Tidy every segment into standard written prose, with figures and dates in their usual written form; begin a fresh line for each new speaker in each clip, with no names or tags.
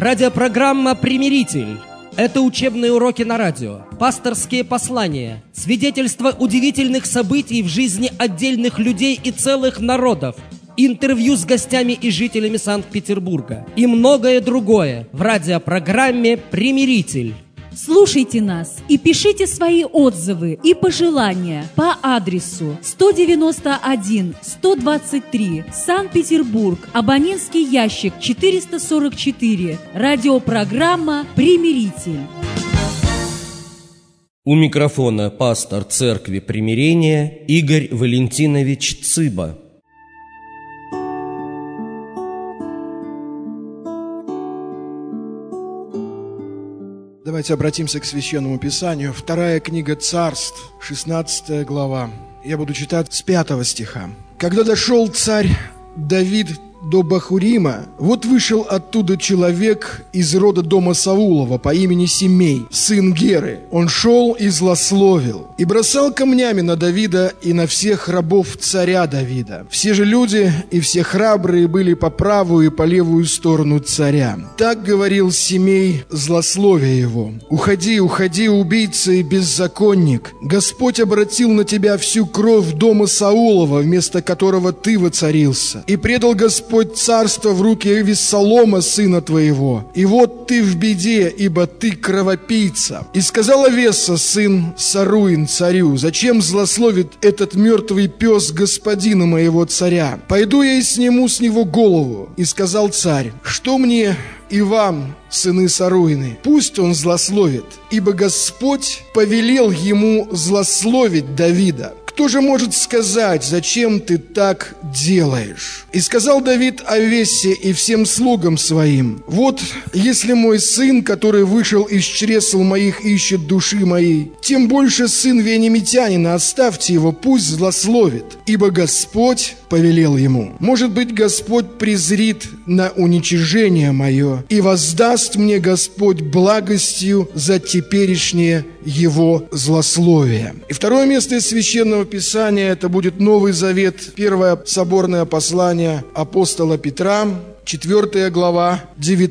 Радиопрограмма «Примиритель». Это учебные уроки на радио, пасторские послания, свидетельства удивительных событий в жизни отдельных людей и целых народов, интервью с гостями и жителями Санкт-Петербурга и многое другое в радиопрограмме «Примиритель».
Слушайте нас и пишите свои отзывы и пожелания по адресу 191-123, Санкт-Петербург, абонентский ящик 444, радиопрограмма «Примиритель».
У микрофона пастор Церкви Примирения Игорь Валентинович Цыба.
Давайте обратимся к Священному Писанию. Вторая книга Царств, 16 глава. Я буду читать с 5 стиха. «Когда дошел царь Давид до Бахурима, вот вышел оттуда человек из рода дома Саулова по имени Семей, сын Геры. Он шел и злословил, и бросал камнями на Давида и на всех рабов царя Давида. Все же люди и все храбрые были по правую и по левую сторону царя. Так говорил Семей, злословия его: «Уходи, уходи, убийца и беззаконник! Господь обратил на тебя всю кровь дома Саулова, вместо которого ты воцарился, и предал Господь царство в руки Авессалома, сына твоего. И вот ты в беде, ибо ты кровопийца». И сказал Авесса, сын Саруин, царю: «Зачем злословит этот мертвый пес господина моего царя? Пойду я и сниму с него голову». И сказал царь: «Что мне и вам, сыны Саруины? Пусть он злословит, ибо Господь повелел ему злословить Давида. Кто же может сказать, зачем ты так делаешь?» И сказал Давид Авессе и всем слугам своим: «Вот, если мой сын, который вышел из чресл моих, ищет души моей, тем больше сын вениамитянина, оставьте его, пусть злословит, ибо Господь повелел ему. Может быть, Господь презрит на уничижение мое, и воздаст мне Господь благостью за теперешнее его злословие». И второе место из Священного Писания — это будет Новый Завет, первое соборное послание апостола Петра, 4 глава,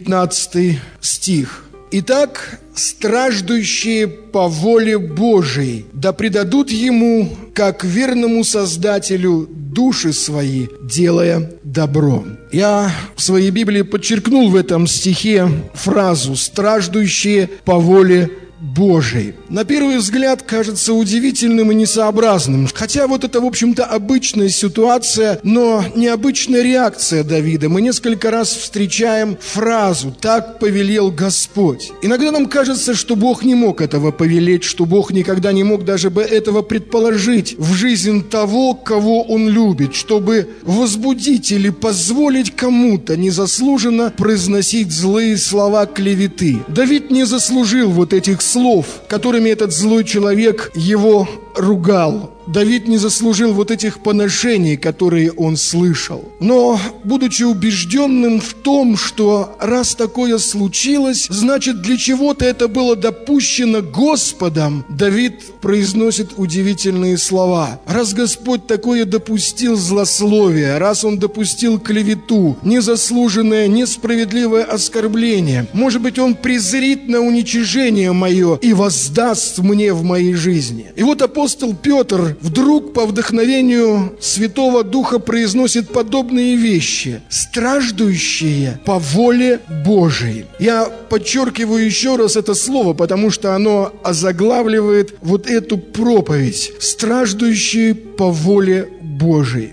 19 стих. «Итак, страждущие по воле Божией да предадут Ему, как верному Создателю, души свои, делая добро». Я в своей Библии подчеркнул в этом стихе фразу «страждущие по воле Божией». На первый взгляд кажется удивительным и несообразным, хотя вот это, в общем-то, обычная ситуация, но необычная реакция Давида. Мы несколько раз встречаем фразу «так повелел Господь». Иногда нам кажется, что Бог не мог этого повелеть, что Бог никогда не мог даже бы этого предположить в жизнь того, кого Он любит, чтобы возбудить или позволить кому-то незаслуженно произносить злые слова клеветы. Давид не заслужил вот этих слов, которыми этот злой человек его ругал. Давид не заслужил вот этих поношений, которые он слышал. Но, будучи убежденным в том, что раз такое случилось, значит, для чего-то это было допущено Господом, Давид произносит удивительные слова. Раз Господь такое допустил злословие, раз Он допустил клевету, незаслуженное, несправедливое оскорбление, может быть, Он презрит на уничижение мое и воздаст мне в моей жизни. И вот апостол Петр вдруг по вдохновению Святого Духа произносит подобные вещи: страждущие по воле Божией. Я подчеркиваю еще раз это слово, потому что оно озаглавливает вот эту проповедь: страждущие по воле Божией.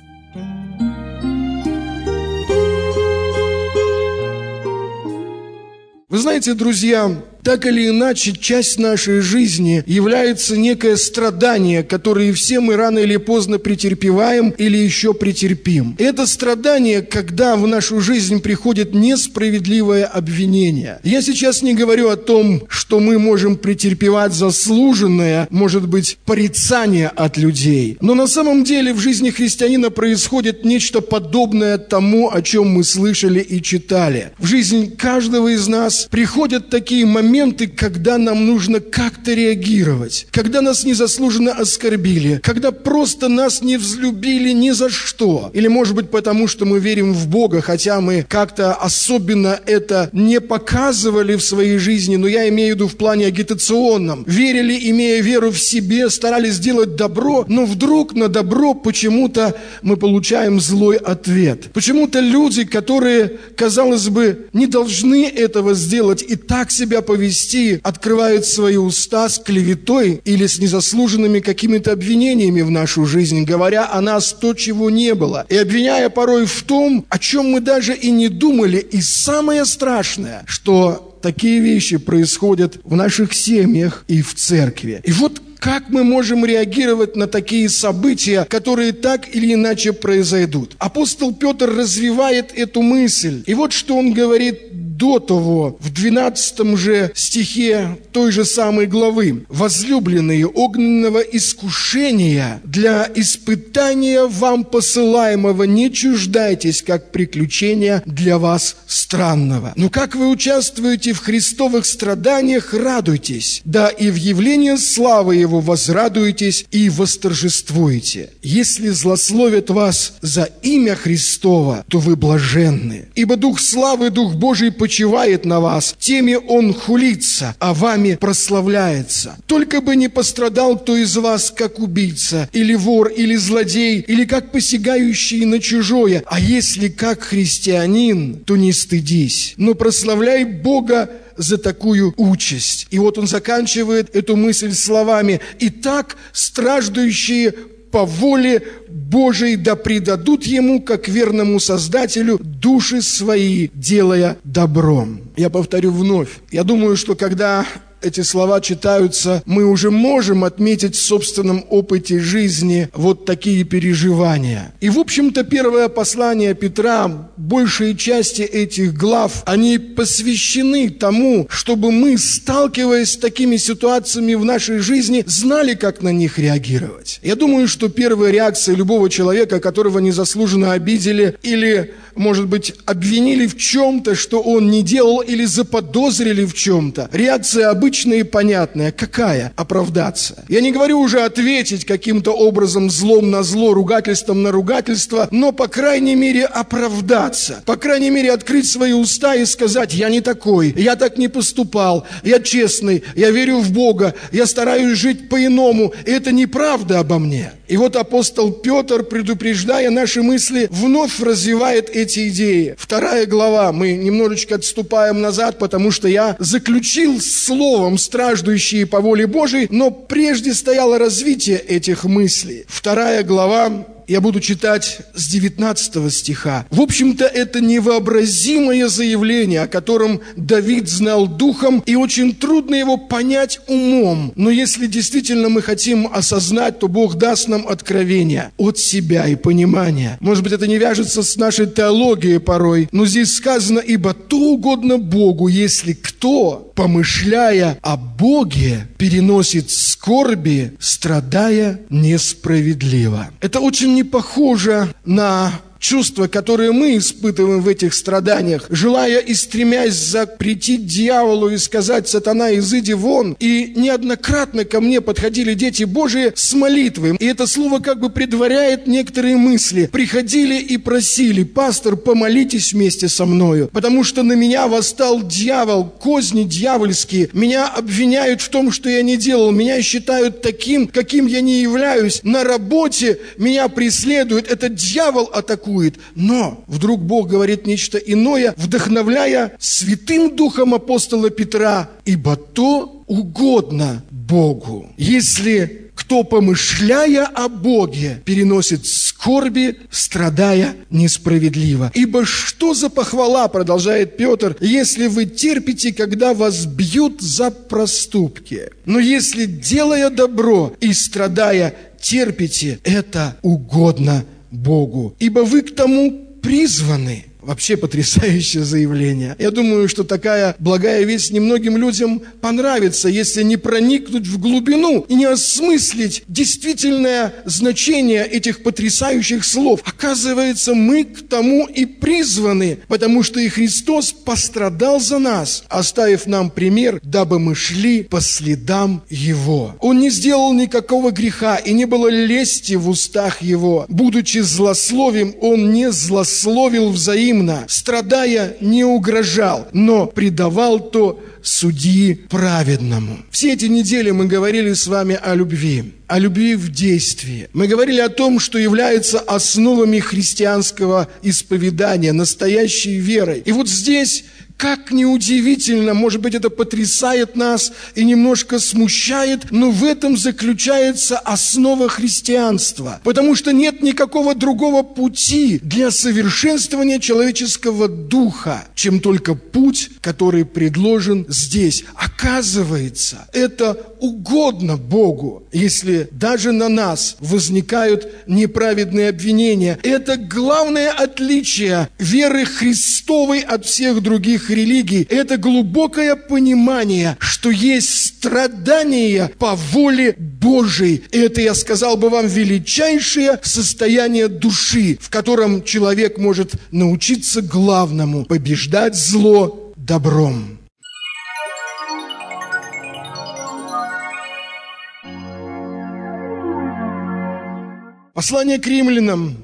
Вы знаете, друзья, так или иначе, часть нашей жизни является некое страдание, которое все мы рано или поздно претерпеваем или еще претерпим. И это страдание, когда в нашу жизнь приходит несправедливое обвинение. Я сейчас не говорю о том, что мы можем претерпевать заслуженное, может быть, порицание от людей. Но на самом деле в жизни христианина происходит нечто подобное тому, о чем мы слышали и читали. В жизнь каждого из нас приходят такие моменты, моменты, когда нам нужно как-то реагировать, когда нас незаслуженно оскорбили, когда просто нас не взлюбили ни за что. Или, может быть, потому что мы верим в Бога, хотя мы как-то особенно это не показывали в своей жизни, но я имею в виду в плане агитационном. Верили, имея веру в себе, старались делать добро, но вдруг на добро почему-то мы получаем злой ответ. Почему-то люди, которые, казалось бы, не должны этого сделать и так себя повести, открывают свои уста с клеветой или с незаслуженными какими-то обвинениями в нашу жизнь, говоря о нас то, чего не было, и обвиняя порой в том, о чем мы даже и не думали. И самое страшное, что такие вещи происходят в наших семьях и в церкви. И вот как мы можем реагировать на такие события, которые так или иначе произойдут? Апостол Петр развивает эту мысль. И вот что он говорит до того, в 12 же стихе той же самой главы. «Возлюбленные, огненного искушения для испытания вам посылаемого не чуждайтесь, как приключения для вас странного. Но как вы участвуете в Христовых страданиях, радуйтесь, да и в явлении славы Его возрадуетесь и восторжествуете. Если злословят вас за имя Христово, то вы блаженны. Ибо Дух славы, Дух Божий почивает на вас, теми Он хулится, а вами прославляется. Только бы не пострадал кто из вас, как убийца, или вор, или злодей, или как посягающий на чужое. А если как христианин, то не стыдись, но прославляй Бога за такую участь». И вот он заканчивает эту мысль словами: «Итак, страждущие по воле Божией да предадут Ему, как верному Создателю, души свои, делая добром». Я повторю вновь. Я думаю, что когда эти слова читаются, мы уже можем отметить в собственном опыте жизни вот такие переживания. И, в общем-то, первое послание Петра, большей части этих глав, они посвящены тому, чтобы мы, сталкиваясь с такими ситуациями в нашей жизни, знали, как на них реагировать. Я думаю, что первая реакция любого человека, которого незаслуженно обидели или, может быть, обвинили в чем-то, что он не делал, или заподозрили в чем-то, реакция обычная и понятная. Какая? Оправдаться. Я не говорю уже ответить каким-то образом злом на зло, ругательством на ругательство, но, по крайней мере, оправдаться. По крайней мере, открыть свои уста и сказать: я не такой, я так не поступал, я честный, я верю в Бога, я стараюсь жить по-иному, и это неправда обо мне. И вот апостол Петр, предупреждая наши мысли, вновь развивает эти идеи. 2 глава, мы немножечко отступаем назад, потому что я заключил словом «страждущие по воле Божией», но прежде стояло развитие этих мыслей. 2 глава, я буду читать с 19 стиха. В общем-то, это невообразимое заявление, о котором Давид знал духом, и очень трудно его понять умом. Но если действительно мы хотим осознать, то Бог даст нам откровение от себя и понимание. Может быть, это не вяжется с нашей теологией порой, но здесь сказано: «Ибо то угодно Богу, если кто, помышляя о Боге, переносит скорби, страдая несправедливо». Это очень не похоже на чувства, которые мы испытываем в этих страданиях, желая и стремясь запретить дьяволу и сказать: «Сатана, изыди вон». И неоднократно ко мне подходили дети Божии с молитвой, и это слово как бы предваряет некоторые мысли. Приходили и просили: «Пастор, помолитесь вместе со мною, потому что на меня восстал дьявол, козни дьявольские, меня обвиняют в том, что я не делал, меня считают таким, каким я не являюсь, на работе меня преследуют, это дьявол атакует». Но вдруг Бог говорит нечто иное, вдохновляя Святым Духом апостола Петра: «Ибо то угодно Богу, если кто, помышляя о Боге, переносит скорби, страдая несправедливо. Ибо что за похвала, продолжает Петр, если вы терпите, когда вас бьют за проступки? Но если, делая добро и страдая, терпите, это угодно Богу. Ибо вы к тому призваны». Вообще потрясающее заявление. Я думаю, что такая благая весть немногим людям понравится, если не проникнуть в глубину и не осмыслить действительное значение этих потрясающих слов. Оказывается, мы к тому и призваны, потому что и Христос пострадал за нас, оставив нам пример, дабы мы шли по следам Его. Он не сделал никакого греха, и не было лести в устах Его. Будучи злословием, Он не злословил взаимно, страдая, не угрожал, но предавал то судьи праведному. Все эти недели мы говорили с вами о любви в действии. Мы говорили о том, что является основами христианского исповедания, настоящей верой. И вот здесь, как ни удивительно, может быть, это потрясает нас и немножко смущает, но в этом заключается основа христианства. Потому что нет никакого другого пути для совершенствования человеческого духа, чем только путь, который предложен здесь. Оказывается, это угодно Богу, если даже на нас возникают неправедные обвинения. Это главное отличие веры Христовой от всех других религий. Это глубокое понимание, что есть страдания по воле Божией. Это, я сказал бы вам, величайшее состояние души, в котором человек может научиться главному – побеждать зло добром. Послание к римлянам,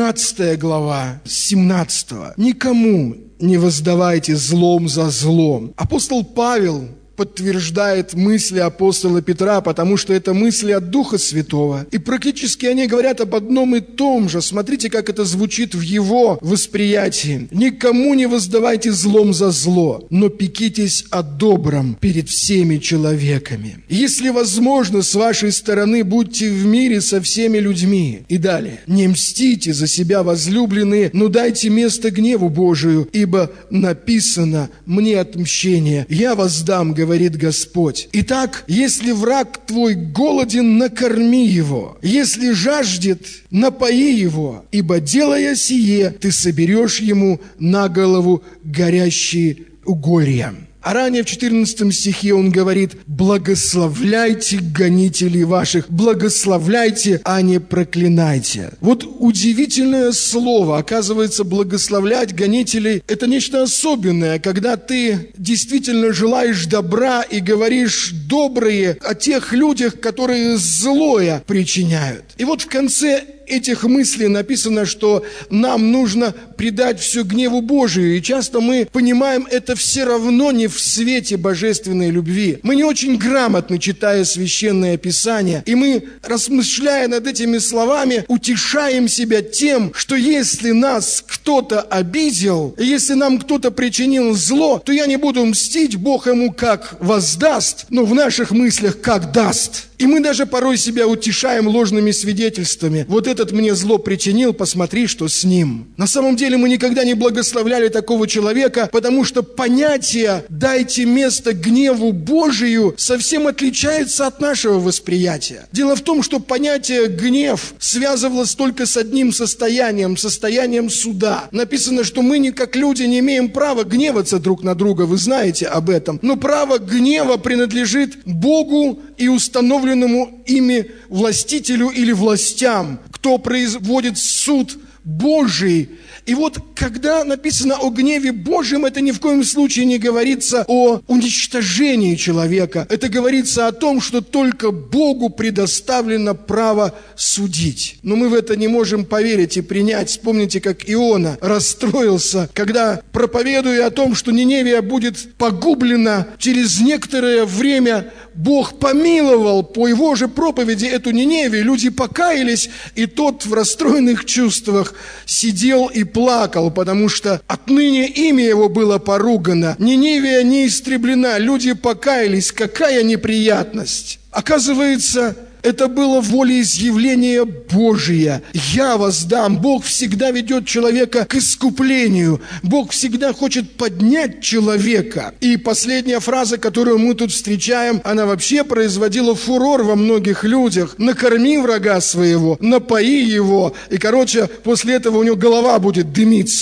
12 глава, 17. «Никому не воздавайте злом за злом». Апостол Павел подтверждает мысли апостола Петра, потому что это мысли от Духа Святого. И практически они говорят об одном и том же. Смотрите, как это звучит в его восприятии. «Никому не воздавайте злом за зло, но пекитесь о добром перед всеми человеками. Если возможно, с вашей стороны будьте в мире со всеми людьми». И далее. «Не мстите за себя, возлюбленные, но дайте место гневу Божию, ибо написано: мне отмщение, я воздам, говорит Господь. Итак, если враг твой голоден, накорми его. Если жаждет, напои его. Ибо, делая сие, ты соберешь ему на голову горящие уголья». А ранее в 14 стихе он говорит: «Благословляйте гонителей ваших, благословляйте, а не проклинайте». Вот удивительное слово. Оказывается, благословлять гонителей – это нечто особенное, когда ты действительно желаешь добра и говоришь добрые о тех людях, которые злое причиняют. И вот в конце этих мыслей написано, что нам нужно предать все гневу Божию. И часто мы понимаем это все равно не в свете божественной любви. Мы не очень грамотно, читая Священное Писание, и мы, размышляя над этими словами, утешаем себя тем, что если нас кто-то обидел, если нам кто-то причинил зло, то я не буду мстить, Бог ему как воздаст, но в наших мыслях как даст. И мы даже порой себя утешаем ложными свидетельствами. Вот этот мне зло причинил, посмотри, что с ним. На самом деле мы никогда не благословляли такого человека, потому что понятие «дайте место гневу Божию» совсем отличается от нашего восприятия. Дело в том, что понятие «гнев» связывалось только с одним состоянием суда. Написано, что мы, не как люди, не имеем права гневаться друг на друга, вы знаете об этом. Но право гнева принадлежит Богу и установленному ими властителю или властям, кто производит суд Божий. И вот, когда написано о гневе Божьем, это ни в коем случае не говорится о уничтожении человека. Это говорится о том, что только Богу предоставлено право судить. Но мы в это не можем поверить и принять. Вспомните, как Иона расстроился, когда, проповедуя о том, что Ниневия будет погублена, через некоторое время Бог помиловал по его же проповеди эту Ниневию. Люди покаялись, и тот в расстроенных чувствах сидел и плакал, потому что отныне имя его было поругано. Ниневия не истреблена, люди покаялись. Какая неприятность! Оказывается, это было волеизъявление Божие. «Я воздам». Бог всегда ведет человека к искуплению. Бог всегда хочет поднять человека. И последняя фраза, которую мы тут встречаем, она вообще производила фурор во многих людях. «Накорми врага своего, напои его». И, после этого у него голова будет дымиться.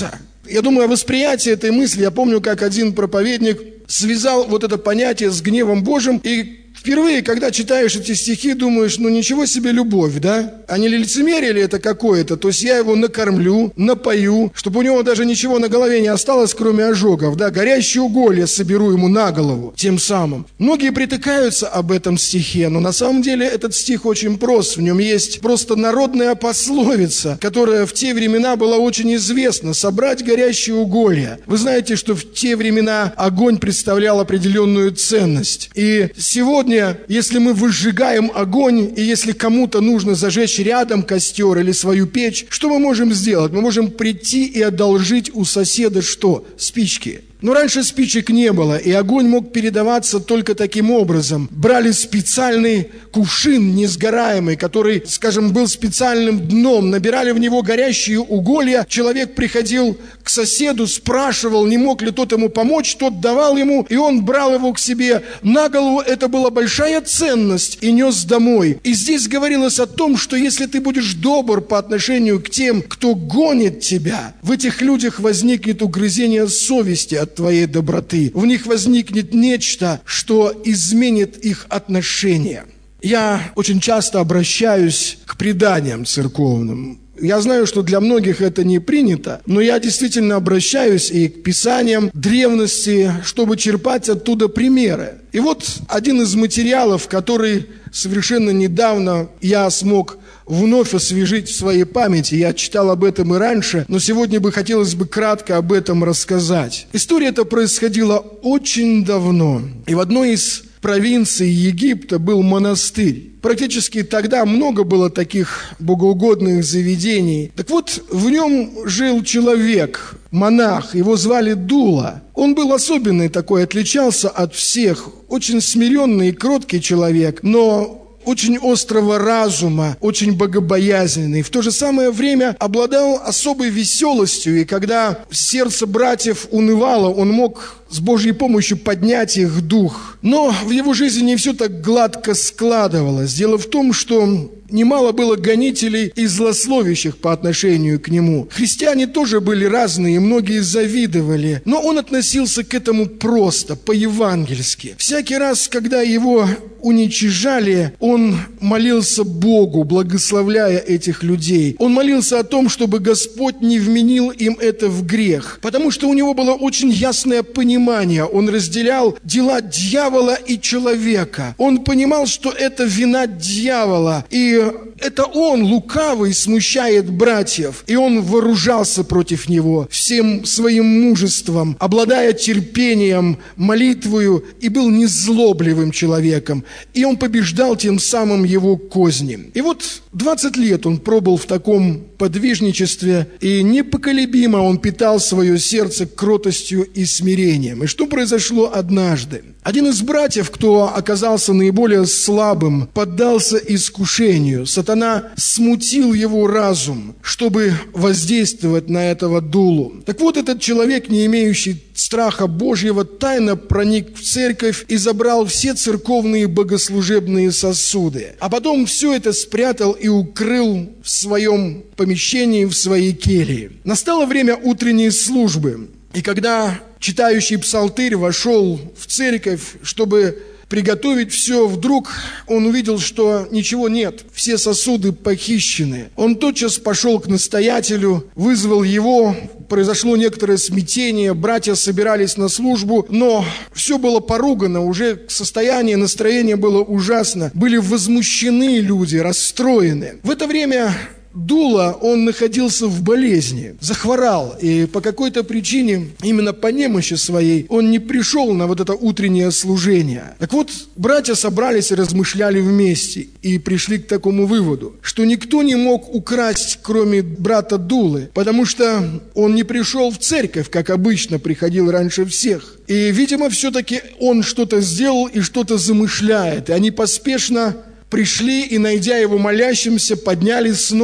Я думаю о восприятии этой мысли. Я помню, как один проповедник связал вот это понятие с гневом Божьим, и впервые, когда читаешь эти стихи, думаешь, ну ничего себе любовь, да? А не лицемерие ли это какое-то? То есть я его накормлю, напою, чтобы у него даже ничего на голове не осталось, кроме ожогов, да? Горящие уголья соберу ему на голову тем самым. Многие притыкаются об этом стихе, но на самом деле этот стих очень прост. В нем есть просто народная пословица, которая в те времена была очень известна. Собрать горящие уголья. Вы знаете, что в те времена огонь представлял определенную ценность. И сегодня, если мы выжигаем огонь, и если кому-то нужно зажечь рядом костер или свою печь, что мы можем сделать? Мы можем прийти и одолжить у соседа что? Спички. Но раньше спичек не было, и огонь мог передаваться только таким образом. Брали специальный кувшин несгораемый, который, скажем, был специальным дном, набирали в него горящие уголья, человек приходил к соседу, спрашивал, не мог ли тот ему помочь, тот давал ему, и он брал его к себе на голову. Это была большая ценность и нес домой. И здесь говорилось о том, что если ты будешь добр по отношению к тем, кто гонит тебя, в этих людях возникнет угрызение совести от твоей доброты. В них возникнет нечто, что изменит их отношения. Я очень часто обращаюсь к преданиям церковным. Я знаю, что для многих это не принято, но я действительно обращаюсь и к писаниям древности, чтобы черпать оттуда примеры. И вот один из материалов, который совершенно недавно я смог вновь освежить в своей памяти. Я читал об этом и раньше, но сегодня хотелось бы кратко об этом рассказать. История эта происходила очень давно. И в одной из провинций Египта был монастырь. Практически тогда много было таких богоугодных заведений. Так вот, в нем жил человек, монах, его звали Дула. Он был особенный такой, отличался от всех. Очень смиренный и кроткий человек, но очень острого разума, очень богобоязненный. В то же самое время обладал особой веселостью, и когда сердце братьев унывало, он мог с Божьей помощью поднять их дух. Но в его жизни не все так гладко складывалось. Дело в том, что немало было гонителей и злословящих по отношению к нему. Христиане тоже были разные, и многие завидовали. Но он относился к этому просто, по-евангельски. Всякий раз, когда его уничижали, он молился Богу, благословляя этих людей. Он молился о том, чтобы Господь не вменил им это в грех. Потому что у него было очень ясное понимание. Он разделял дела дьявола и человека. Он понимал, что это вина дьявола. И это он, лукавый, смущает братьев. И он вооружался против него всем своим мужеством, обладая терпением, молитвою, и был незлобливым человеком. И он побеждал тем самым его козни. И вот 20 лет он пробыл в таком подвижничестве, и непоколебимо он питал свое сердце кротостью и смирением. И что произошло однажды? Один из братьев, кто оказался наиболее слабым, поддался искушению. Сатана смутил его разум, чтобы воздействовать на этого Дулу. Так вот, этот человек, не имеющий страха Божьего, тайно проник в церковь и забрал все церковные богослужебные сосуды. А потом все это спрятал и укрыл в своем помещении, в своей келье. Настало время утренней службы. И когда читающий псалтырь вошел в церковь, чтобы приготовить все, вдруг он увидел, что ничего нет, все сосуды похищены. Он тотчас пошел к настоятелю, вызвал его, произошло некоторое смятение, братья собирались на службу, но все было поругано, уже состояние, настроение было ужасно, были возмущены люди, расстроены. В это время Дула, он находился в болезни, захворал, и по какой-то причине, именно по немощи своей, он не пришел на вот это утреннее служение. Так вот, братья собрались и размышляли вместе, и пришли к такому выводу, что никто не мог украсть, кроме брата Дулы, потому что он не пришел в церковь, как обычно приходил раньше всех. И, видимо, все-таки он что-то сделал и что-то замышляет, и они поспешно пришли и, найдя его молящимся, подняли с ног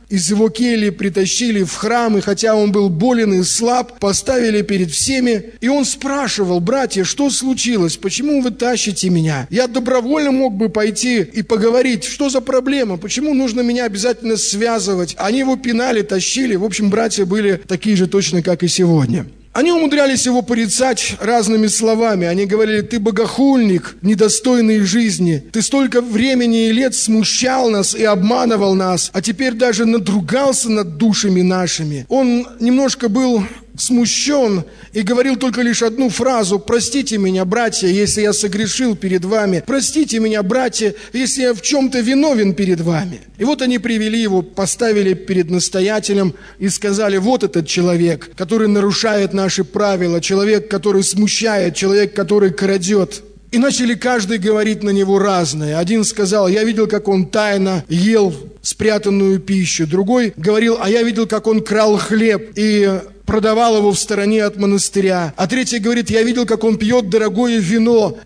из его кельи притащили в храм, и хотя он был болен и слаб, поставили перед всеми. И он спрашивал: братья, что случилось? Почему вы тащите меня? Я добровольно мог бы пойти и поговорить. Что за проблема? Почему нужно меня обязательно связывать? Они его пинали, тащили. В общем, братья были такие же точно, как и сегодня. Они умудрялись его порицать разными словами. Они говорили: ты богохульник, недостойный жизни. Ты столько времени и лет смущал нас и обманывал нас, а теперь даже надругался над душами нашими. Он немножко был смущен и говорил только лишь одну фразу: простите меня, братья, если я согрешил перед вами. Простите меня, братья, если я в чем-то виновен перед вами. И вот они привели его, поставили перед настоятелем и сказали: вот этот человек, который нарушает наши правила, человек, который смущает, человек, который крадет. И начали каждый говорить на него разное. Один сказал: я видел, как он тайно ел спрятанную пищу. Другой говорил: а я видел, как он крал хлеб и продавал его в стороне от монастыря. А третий говорит: я видел, как он пьет дорогое вино.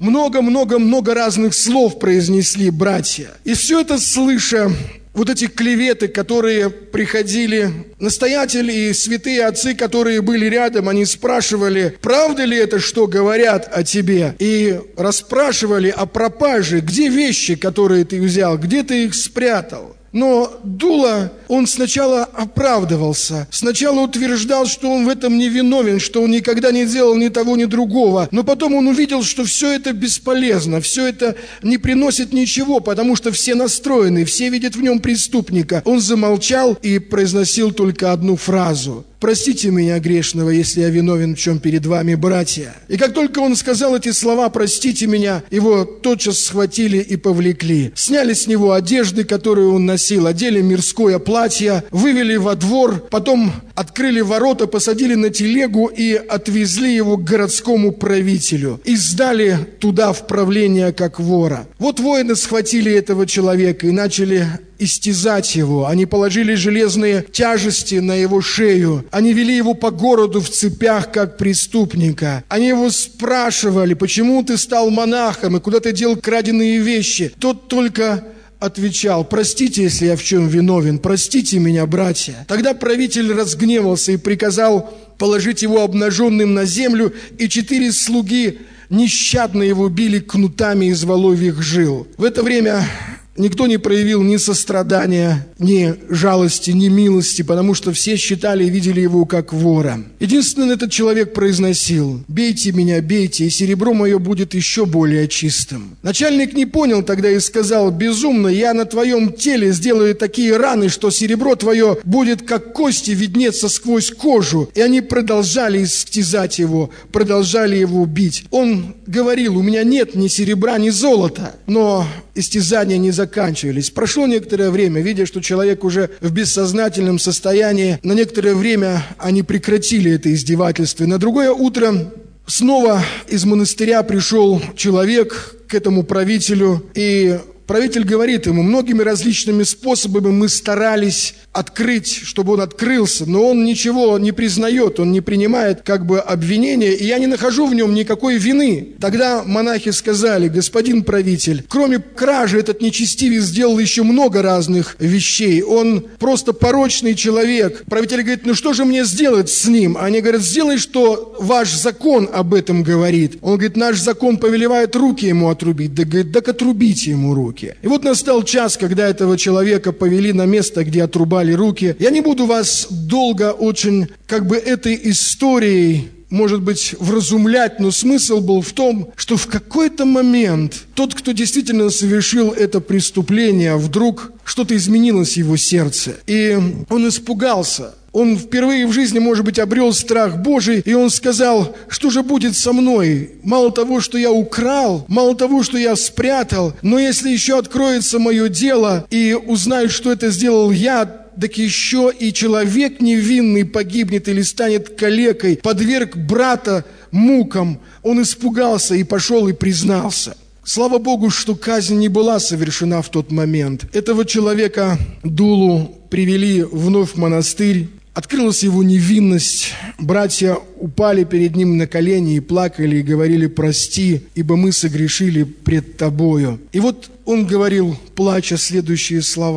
Много разных слов произнесли братья. И все это слыша, вот эти клеветы, которые приходили, настоятель и святые отцы, которые были рядом, они спрашивали: правда ли это, что говорят о тебе? И расспрашивали о пропаже, где вещи, которые ты взял, где ты их спрятал? Но Дула, он сначала оправдывался, сначала утверждал, что он в этом не виновен, что он никогда не делал ни того, ни другого. Но потом он увидел, что все это бесполезно, все это не приносит ничего, потому что все настроены, все видят в нем преступника. Он замолчал и произносил только одну фразу: простите меня, грешного, если я виновен в чем перед вами, братья. И как только он сказал эти слова: простите меня, его тотчас схватили и повлекли. Сняли с него одежды, которые он носил, одели мирское платье, вывели во двор, потом открыли ворота, посадили на телегу и отвезли его к городскому правителю. И сдали туда в правление как вора. Вот воины схватили этого человека и начали истязать его. Они положили железные тяжести на его шею. Они вели его по городу в цепях, как преступника. Они его спрашивали: почему ты стал монахом и куда ты дел краденые вещи? Тот только отвечал: простите, если я в чем виновен, простите меня, братья. Тогда правитель разгневался и приказал положить его обнаженным на землю, и 4 слуги нещадно его били кнутами из воловьих жил. В это время никто не проявил ни сострадания, ни жалости, ни милости, потому что все считали и видели его как вора. Единственный этот человек произносил: «Бейте меня, бейте, и серебро мое будет еще более чистым». Начальник не понял тогда и сказал: «Безумно, я на твоем теле сделаю такие раны, что серебро твое будет как кости виднеться сквозь кожу». И они продолжали истязать его, продолжали его бить. Он говорил: «У меня нет ни серебра, ни золота». Но истязания не заканчивались. Прошло некоторое время, видя, что человек уже в бессознательном состоянии, на некоторое время они прекратили это издевательство. И на другое утро снова из монастыря пришел человек к этому правителю, и правитель говорит ему: многими различными способами мы старались открыть, чтобы он открылся, но он ничего не признает, он не принимает как бы обвинения, и я не нахожу в нем никакой вины. Тогда монахи сказали: господин правитель, кроме кражи этот нечестивец сделал еще много разных вещей, он просто порочный человек. Правитель говорит: ну что же мне сделать с ним? Они говорят: сделай, что ваш закон об этом говорит. Он говорит: наш закон повелевает руки ему отрубить. Да, говорит: так отрубите ему руки. И вот настал час, когда этого человека повели на место, где отрубали руки. Я не буду вас долго очень этой историей, может быть, вразумлять, но смысл был в том, что в какой-то момент тот, кто действительно совершил это преступление, вдруг что-то изменилось в его сердце, и он испугался. Он впервые в жизни, может быть, обрел страх Божий, и он сказал: что же будет со мной? Мало того, что я украл, мало того, что я спрятал, но если еще откроется мое дело и узнают, что это сделал я, так еще и человек невинный погибнет или станет калекой, подверг брата мукам. Он испугался и пошел и признался. Слава Богу, что казнь не была совершена в тот момент. Этого человека, Дулу, привели вновь в монастырь. Открылась его невинность. Братья упали перед ним на колени и плакали, и говорили: прости, ибо мы согрешили пред тобою. И вот он говорил, плача, следующие слова: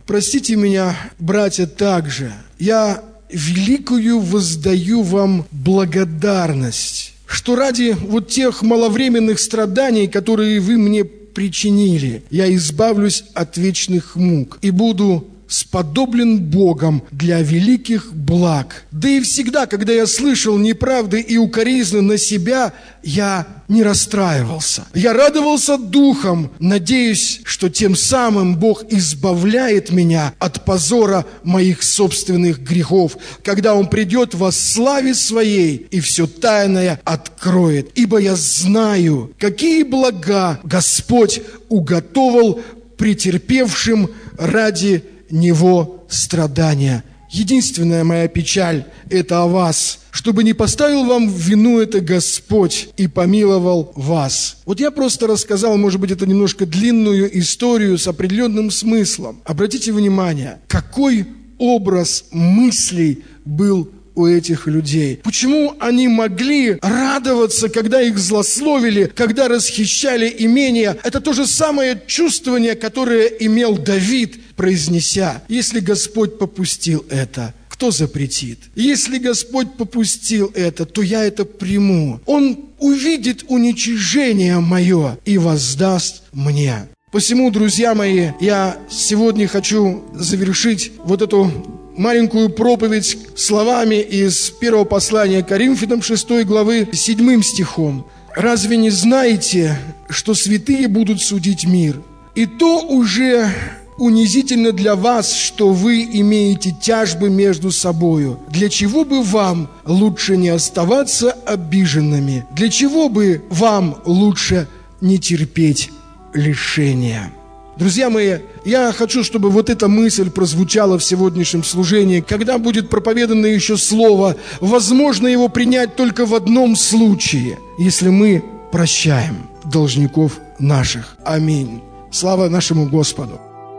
Простите меня, братья, также. Я великую воздаю вам благодарность, что ради вот тех маловременных страданий, которые вы мне причинили, я избавлюсь от вечных мук и буду сподоблен Богом для великих благ. Да и всегда, когда я слышал неправды и укоризны на себя, я не расстраивался. Я радовался духом, надеюсь, что тем самым Бог избавляет меня от позора моих собственных грехов, когда Он придет во славе Своей и все тайное откроет. Ибо я знаю, какие блага Господь уготовал претерпевшим ради Него страдания. Единственная моя печаль – это о вас, чтобы не поставил вам в вину это Господь и помиловал вас. Вот я просто рассказал, может быть, это немножко длинную историю с определенным смыслом. Обратите внимание, какой образ мыслей был у этих людей. Почему они могли радоваться, когда их злословили, когда расхищали имения? Это то же самое чувствование, которое имел Давид, произнеся: «Если Господь попустил это, кто запретит? Если Господь попустил это, то я это приму. Он увидит уничижение мое и воздаст мне». Посему, друзья мои, я сегодня хочу завершить вот эту маленькую проповедь словами из первого послания Коринфянам 6 главы 7 стихом. «Разве не знаете, что святые будут судить мир? И то уже унизительно для вас, что вы имеете тяжбы между собою. Для чего бы вам лучше не оставаться обиженными? Для чего бы вам лучше не терпеть лишения?» Друзья мои, я хочу, чтобы вот эта мысль прозвучала в сегодняшнем служении. Когда будет проповедано еще слово, возможно его принять только в одном случае, если мы прощаем должников наших. Аминь. Слава нашему Господу.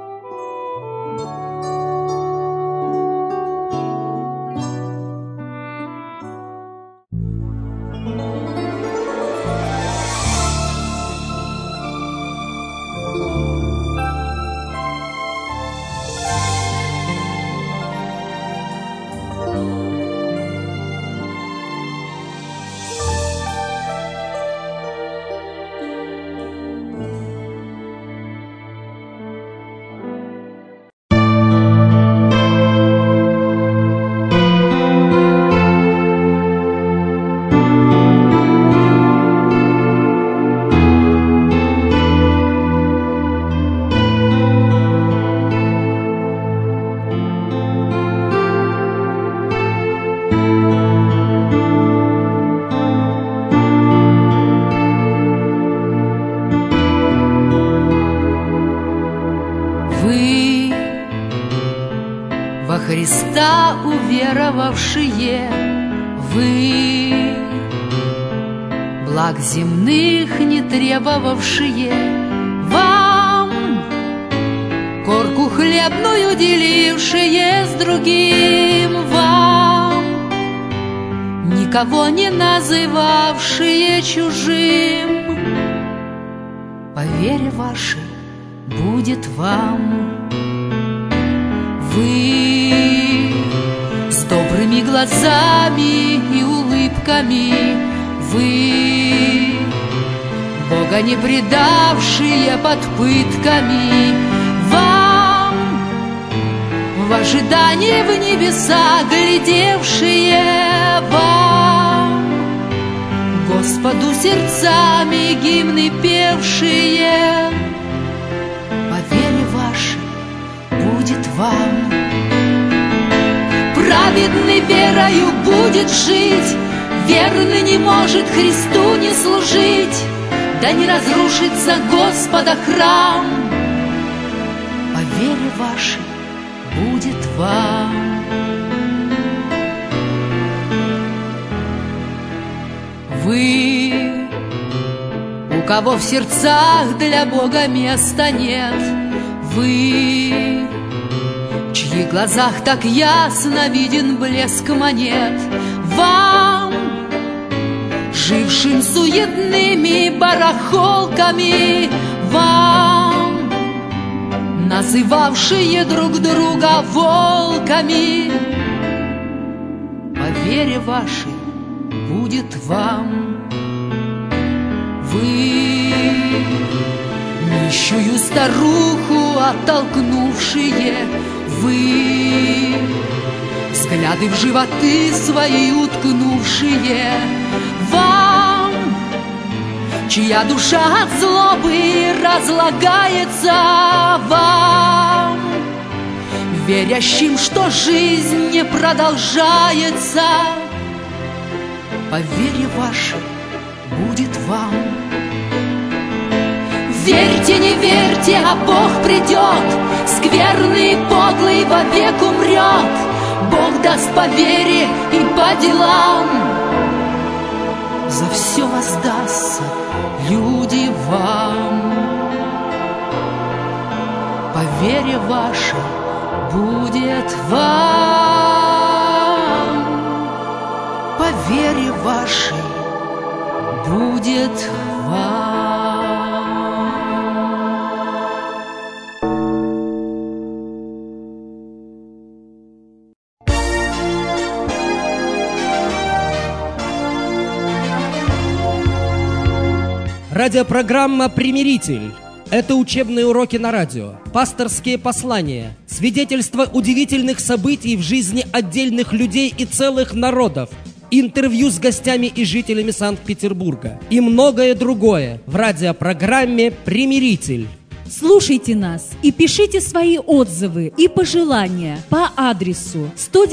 Христа уверовавшие, вы, благ земных не требовавшие, вам, корку хлебную делившие с другим, вам, никого не называвшие чужим, по вере вашей будет вам. Вы с добрыми глазами и улыбками, вы, Бога не предавшие под пытками, вам, в ожидании в небеса глядевшие, вам, Господу сердцами гимны певшие, по вере вашей будет вам. Праведный верою будет жить, верный не может Христу не служить, да не разрушится Господа храм, по вере вашей будет вам. Вы, у кого в сердцах для Бога места нет, вы, в чьих глазах так ясно виден блеск монет, вам, жившим суетными барахолками, вам, называвшие друг друга волками. По вере вашей будет вам. Вы, нищую старуху оттолкнувшие, вы, взгляды в животы свои уткнувшие, вам, чья душа от злобы разлагается, вам, верящим, что жизнь не продолжается, по вере вашей будет вам. Верьте, не верьте, а Бог придет, скверный, подлый вовек умрет. Бог даст по вере и по делам, за все воздастся люди вам. По вере вашей будет вам, по вере вашей будет вам.
Радиопрограмма «Примиритель». Это учебные уроки на радио, пасторские послания, свидетельства удивительных событий в жизни отдельных людей и целых народов, интервью с гостями и жителями Санкт-Петербурга и многое другое в радиопрограмме «Примиритель».
Слушайте нас и пишите свои отзывы и пожелания по адресу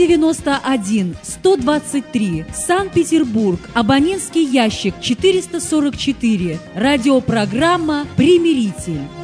191-123, Санкт-Петербург, абонентский ящик 444, радиопрограмма «Примиритель».